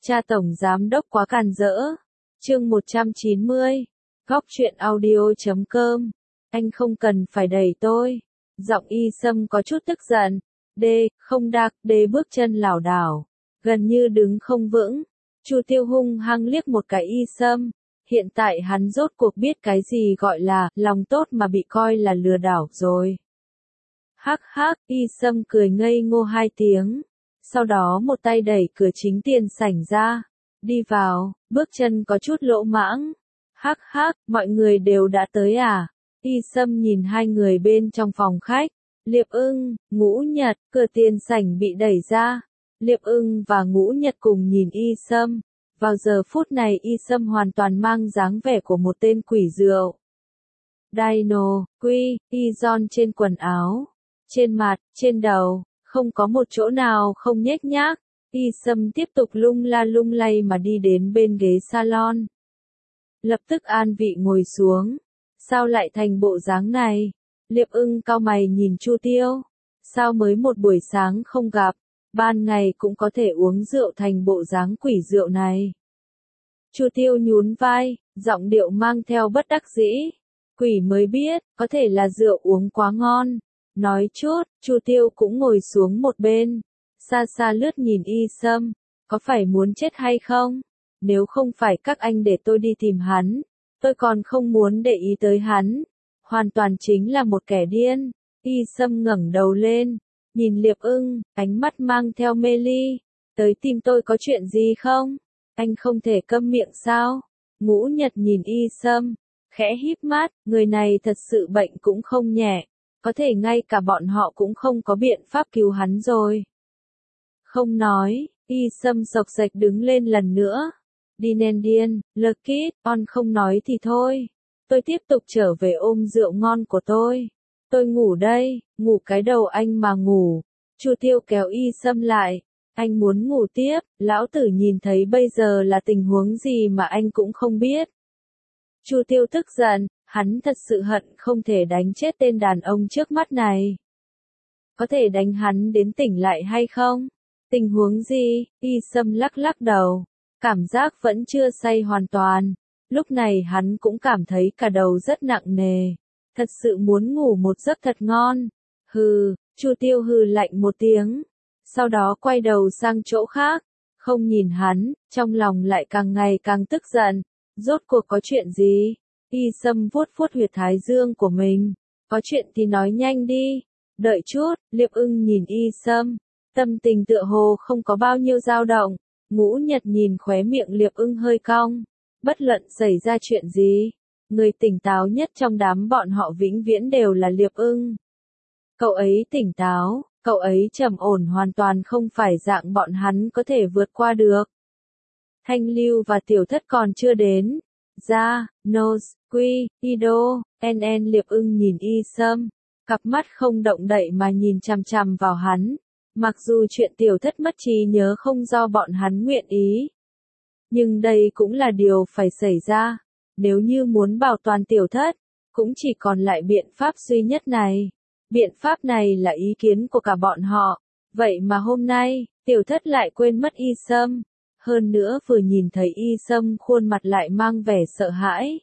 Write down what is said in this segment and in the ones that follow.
Cha tổng giám đốc quá càn rỡ. Chương 190. Góc truyện audio.com. Anh không cần phải đẩy tôi. Giọng Y Sâm có chút tức giận. Không đạc, bước chân lảo đảo, gần như đứng không vững. Chu Tiêu hung hăng liếc một cái Y Sâm. Hiện tại hắn rốt cuộc biết cái gì gọi là lòng tốt mà bị coi là lừa đảo rồi. Hắc hắc, Y Sâm cười ngây ngô 2 tiếng. Sau đó một tay đẩy cửa chính tiền sảnh ra. Đi vào, bước chân có chút lỗ mãng. Hắc hắc, mọi người đều đã tới à? Y Sâm nhìn 2 người bên trong phòng khách. Liệp Ưng, Ngũ Nhật, cửa tiền sảnh bị đẩy ra. Liệp Ưng và Ngũ Nhật cùng nhìn Y Sâm. Vào giờ phút này Y Sâm hoàn toàn mang dáng vẻ của một tên quỷ rượu. Dino, Y-John trên quần áo, trên mặt, trên đầu, không có một chỗ nào không nhếch nhác. Y Sâm tiếp tục lung la lung lay mà đi đến bên ghế salon. Lập tức an vị ngồi xuống. Sao lại thành bộ dáng này? Liệp Ưng cau mày nhìn Chu Tiêu. Sao mới một buổi sáng không gặp, ban ngày cũng có thể uống rượu thành bộ dáng quỷ rượu này. Chu Tiêu nhún vai, giọng điệu mang theo bất đắc dĩ. Quỷ mới biết, có thể là rượu uống quá ngon. Nói chút, Chu Tiêu cũng ngồi xuống một bên. Xa xa lướt nhìn Y Sâm. Có phải muốn chết hay không? Nếu không phải các anh để tôi đi tìm hắn, tôi còn không muốn để ý tới hắn. Hoàn toàn chính là một kẻ điên. Y Sâm ngẩng đầu lên, nhìn Liệp Ưng, ánh mắt mang theo mê ly. Tới tìm tôi có chuyện gì không? Anh không thể câm miệng sao? Ngũ Nhật nhìn Y Sâm, khẽ híp mắt, người này thật sự bệnh cũng không nhẹ. Có thể ngay cả bọn họ cũng không có biện pháp cứu hắn rồi. Không nói, Y Sâm sộc sạch đứng lên lần nữa. Đi nên điên, Lucky, on không nói thì thôi. Tôi tiếp tục trở về ôm rượu ngon của tôi. Tôi ngủ đây, ngủ cái đầu anh mà ngủ. Chu Tiêu kéo Y Sâm lại. Anh muốn ngủ tiếp, lão tử nhìn thấy bây giờ là tình huống gì mà anh cũng không biết. Chu Tiêu tức giận, hắn thật sự hận không thể đánh chết tên đàn ông trước mắt này. Có thể đánh hắn đến tỉnh lại hay không? Tình huống gì? Y Sâm lắc lắc đầu. Cảm giác vẫn chưa say hoàn toàn. Lúc này hắn cũng cảm thấy cả đầu rất nặng nề. Thật sự muốn ngủ một giấc thật ngon. Hừ, Chu Tiêu hừ lạnh một tiếng. Sau đó quay đầu sang chỗ khác. Không nhìn hắn, trong lòng lại càng ngày càng tức giận. Rốt cuộc có chuyện gì? Y Sâm vuốt vuốt huyệt thái dương của mình. Có chuyện thì nói nhanh đi. Đợi chút, Liệp Ưng nhìn Y Sâm. Tâm tình tựa hồ không có bao nhiêu dao động. Ngũ Nhật nhìn khóe miệng Liệp Ưng hơi cong. Bất luận xảy ra chuyện gì, người tỉnh táo nhất trong đám bọn họ vĩnh viễn đều là Liệp Ưng. Cậu ấy tỉnh táo, cậu ấy trầm ổn hoàn toàn không phải dạng bọn hắn có thể vượt qua được. Thanh Lưu và Tiểu Thất còn chưa đến. Ra, Nose, Ido, NN Liệp Ưng nhìn Y Sâm. Cặp mắt không động đậy mà nhìn chằm chằm vào hắn. Mặc dù chuyện Tiểu Thất mất trí nhớ không do bọn hắn nguyện ý. Nhưng đây cũng là điều phải xảy ra. Nếu như muốn bảo toàn Tiểu Thất, cũng chỉ còn lại biện pháp duy nhất này. Biện pháp này là ý kiến của cả bọn họ. Vậy mà hôm nay, Tiểu Thất lại quên mất Y Sâm. Hơn nữa vừa nhìn thấy Y Sâm khuôn mặt lại mang vẻ sợ hãi.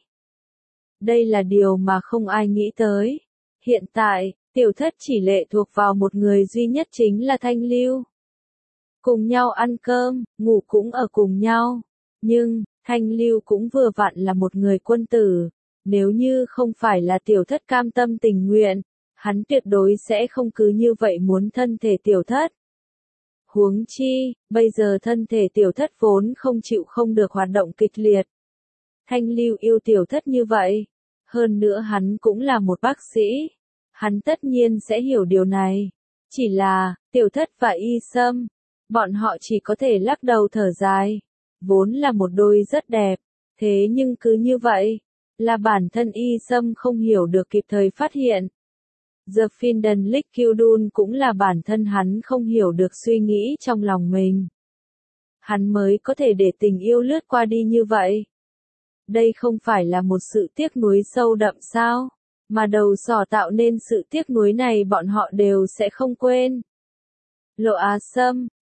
Đây là điều mà không ai nghĩ tới. Hiện tại, Tiểu Thất chỉ lệ thuộc vào một người duy nhất chính là Thanh Lưu. Cùng nhau ăn cơm, ngủ cũng ở cùng nhau. Nhưng, Thanh Lưu cũng vừa vặn là một người quân tử. Nếu như không phải là Tiểu Thất cam tâm tình nguyện, hắn tuyệt đối sẽ không cứ như vậy muốn thân thể Tiểu Thất. Huống chi, bây giờ thân thể Tiểu Thất vốn không chịu không được hoạt động kịch liệt. Thanh Lưu yêu Tiểu Thất như vậy. Hơn nữa hắn cũng là một bác sĩ. Hắn tất nhiên sẽ hiểu điều này. Chỉ là, Tiểu Thất và Y Sâm, bọn họ chỉ có thể lắc đầu thở dài. Vốn là một đôi rất đẹp. Thế nhưng cứ như vậy, là bản thân Y Sâm không hiểu được kịp thời phát hiện. The Finden Liquidun cũng là bản thân hắn không hiểu được suy nghĩ trong lòng mình. Hắn mới có thể để tình yêu lướt qua đi như vậy. Đây không phải là một sự tiếc nuối sâu đậm sao? Mà đầu sỏ tạo nên sự tiếc nuối này bọn họ đều sẽ không quên. Lộ Á Sâm,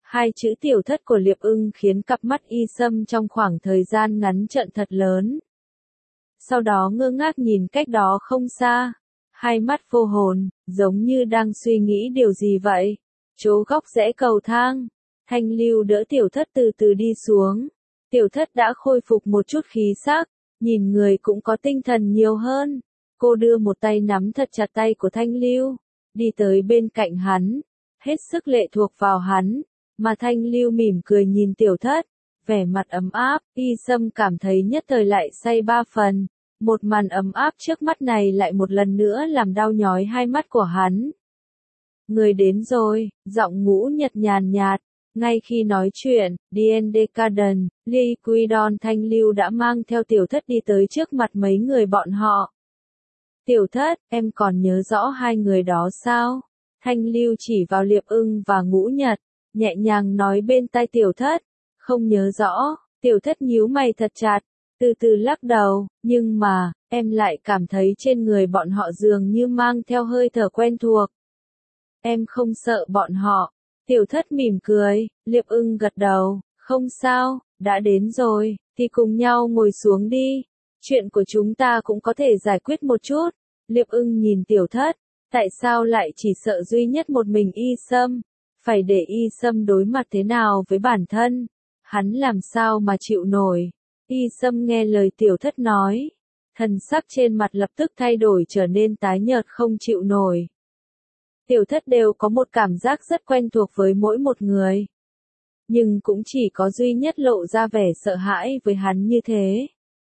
Hai chữ tiểu thất của Liệp Ưng khiến cặp mắt Y Sâm trong khoảng thời gian ngắn trợn thật lớn. Sau đó ngơ ngác nhìn cách đó không xa, hai mắt vô hồn, giống như đang suy nghĩ điều gì vậy. Chỗ góc rẽ cầu thang, Thanh Lưu đỡ tiểu thất từ từ đi xuống. Tiểu thất đã khôi phục một chút khí sắc, nhìn người cũng có tinh thần nhiều hơn. Cô đưa một tay nắm thật chặt tay của Thanh Lưu, đi tới bên cạnh hắn, hết sức lệ thuộc vào hắn, mà Thanh Lưu mỉm cười nhìn tiểu thất, vẻ mặt ấm áp. Y Sâm cảm thấy nhất thời lại say ba phần. Một màn ấm áp trước mắt này lại một lần nữa làm đau nhói hai mắt của hắn. Người đến rồi, giọng Ngũ Nhật nhàn nhạt. Ngay khi nói chuyện, D&D Garden, Lee Quidon Thanh Lưu đã mang theo tiểu thất đi tới trước mặt mấy người bọn họ. Tiểu thất, em còn nhớ rõ hai người đó sao? Thanh Lưu chỉ vào Liệp Ưng và Ngũ Nhật, nhẹ nhàng nói bên tai tiểu thất. Không nhớ rõ, tiểu thất nhíu mày thật chặt, từ từ lắc đầu, nhưng mà, em lại cảm thấy trên người bọn họ dường như mang theo hơi thở quen thuộc. Em không sợ bọn họ. Tiểu thất mỉm cười, Liệp Ưng gật đầu, không sao, đã đến rồi, thì cùng nhau ngồi xuống đi. Chuyện của chúng ta cũng có thể giải quyết một chút. Liệp Ưng nhìn tiểu thất, tại sao lại chỉ sợ duy nhất một mình Y Sâm? Phải để Y Sâm đối mặt thế nào với bản thân? Hắn làm sao mà chịu nổi? Y Sâm nghe lời tiểu thất nói, thần sắc trên mặt lập tức thay đổi trở nên tái nhợt không chịu nổi. Tiểu thất đều có một cảm giác rất quen thuộc với mỗi một người. Nhưng cũng chỉ có duy nhất lộ ra vẻ sợ hãi với hắn như thế.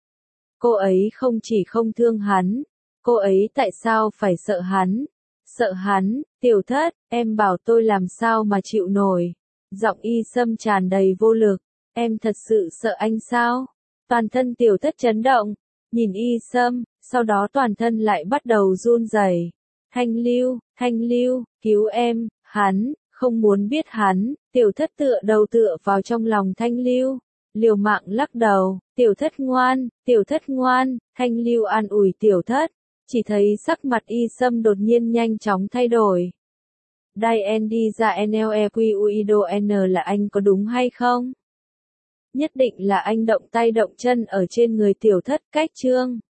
Cô ấy không chỉ không thương hắn, cô ấy tại sao phải sợ hắn? Sợ hắn, tiểu thất, em bảo tôi làm sao mà chịu nổi. Giọng Y Sâm tràn đầy vô lực, em thật sự sợ anh sao? Toàn thân tiểu thất chấn động, nhìn Y Sâm, sau đó toàn thân lại bắt đầu run rẩy. Thanh Lưu, cứu em, hắn, không muốn biết hắn. Tiểu thất tựa đầu tựa vào trong lòng Thanh Lưu, liều mạng lắc đầu. Tiểu thất ngoan, Thanh Lưu an ủi tiểu thất, chỉ thấy sắc mặt Y Sâm đột nhiên nhanh chóng thay đổi. Diendi ra NLEQUIDO N là anh có đúng hay không? Nhất định là anh động tay động chân ở trên người tiểu thất. Cách chương